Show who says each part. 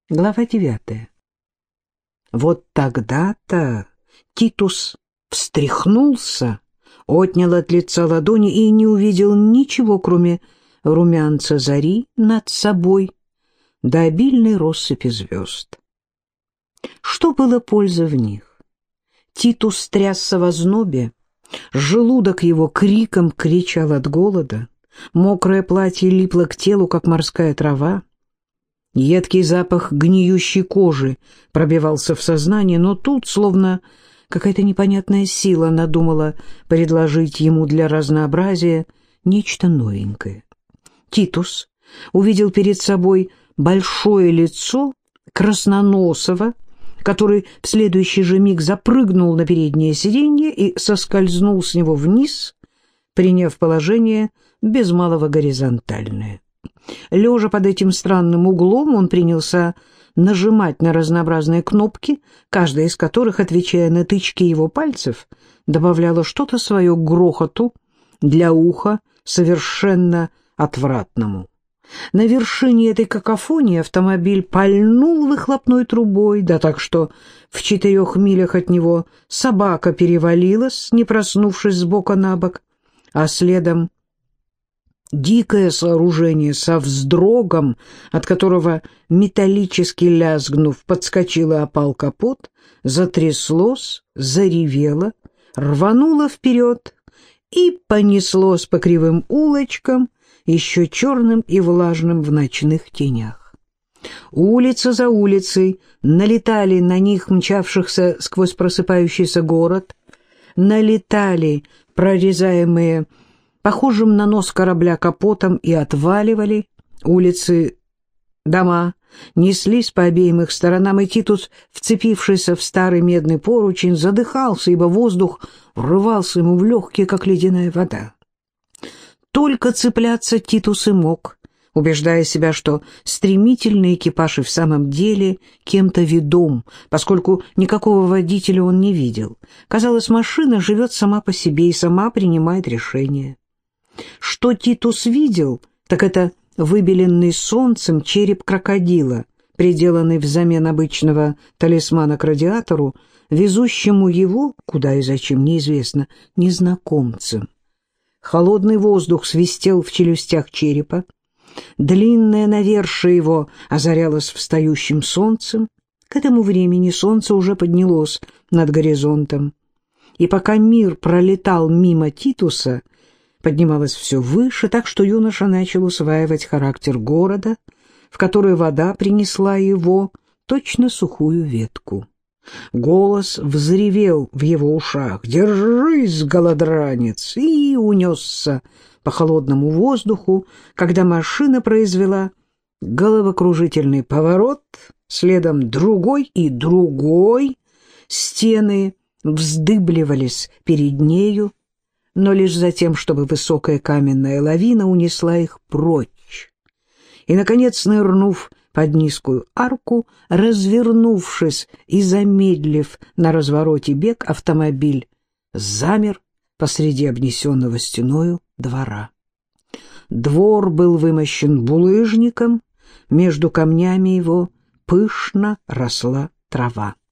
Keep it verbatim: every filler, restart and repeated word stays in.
Speaker 1: Глава девятая. Вот тогда-то Титус встряхнулся, отнял от лица ладони и не увидел ничего, кроме румянца зари над собой да обильной россыпи звезд. Что было пользы в них? Титус трясся в ознобе, желудок его криком кричал от голода, мокрое платье липло к телу, как морская трава. Едкий запах гниющей кожи пробивался в сознание, но тут, словно какая-то непонятная сила, надумала предложить ему для разнообразия нечто новенькое. Титус увидел перед собой большое лицо красноносого, который в следующий же миг запрыгнул на переднее сиденье и соскользнул с него вниз, приняв положение без малого горизонтальное. Лежа под этим странным углом, он принялся нажимать на разнообразные кнопки, каждая из которых, отвечая на тычки его пальцев, добавляла что-то свое к грохоту, для уха совершенно отвратному. На вершине этой какофонии автомобиль пальнул выхлопной трубой, да так что в четырех милях от него собака перевалилась, не проснувшись с бока на бок, а следом дикое сооружение со вздрогом, от которого, металлически лязгнув, подскочил и опал капот, затряслось, заревело, рвануло вперед и понеслось по кривым улочкам, еще черным и влажным в ночных тенях. Улица за улицей налетали на них, мчавшихся сквозь просыпающийся город, налетали прорезаемые похожим на нос корабля капотом и отваливали. Улицы, дома неслись по обеим их сторонам, и Титус, вцепившийся в старый медный поручень, задыхался, ибо воздух врывался ему в легкие, как ледяная вода. Только цепляться Титус и мог, убеждая себя, что стремительный экипаж и в самом деле кем-то ведом, поскольку никакого водителя он не видел. Казалось, машина живет сама по себе и сама принимает решения. Что Титус видел, так это выбеленный солнцем череп крокодила, приделанный взамен обычного талисмана к радиатору, везущему его, куда и зачем, неизвестно, незнакомцам. Холодный воздух свистел в челюстях черепа, длинное навершие его озарялось встающим солнцем. К этому времени солнце уже поднялось над горизонтом, и пока мир пролетал мимо Титуса, поднималось все выше, так что юноша начал усваивать характер города, в который вода принесла его, точно сухую ветку. Голос взревел в его ушах: «Держись, голодранец!» и унесся по холодному воздуху, когда машина произвела головокружительный поворот, следом другой и другой. Стены вздыбливались перед нею, но лишь за тем, чтобы высокая каменная лавина унесла их прочь. И, наконец, нырнув под низкую арку, развернувшись и замедлив на развороте бег, автомобиль замер посреди обнесенного стеною двора. Двор был вымощен булыжником, между камнями его пышно росла трава.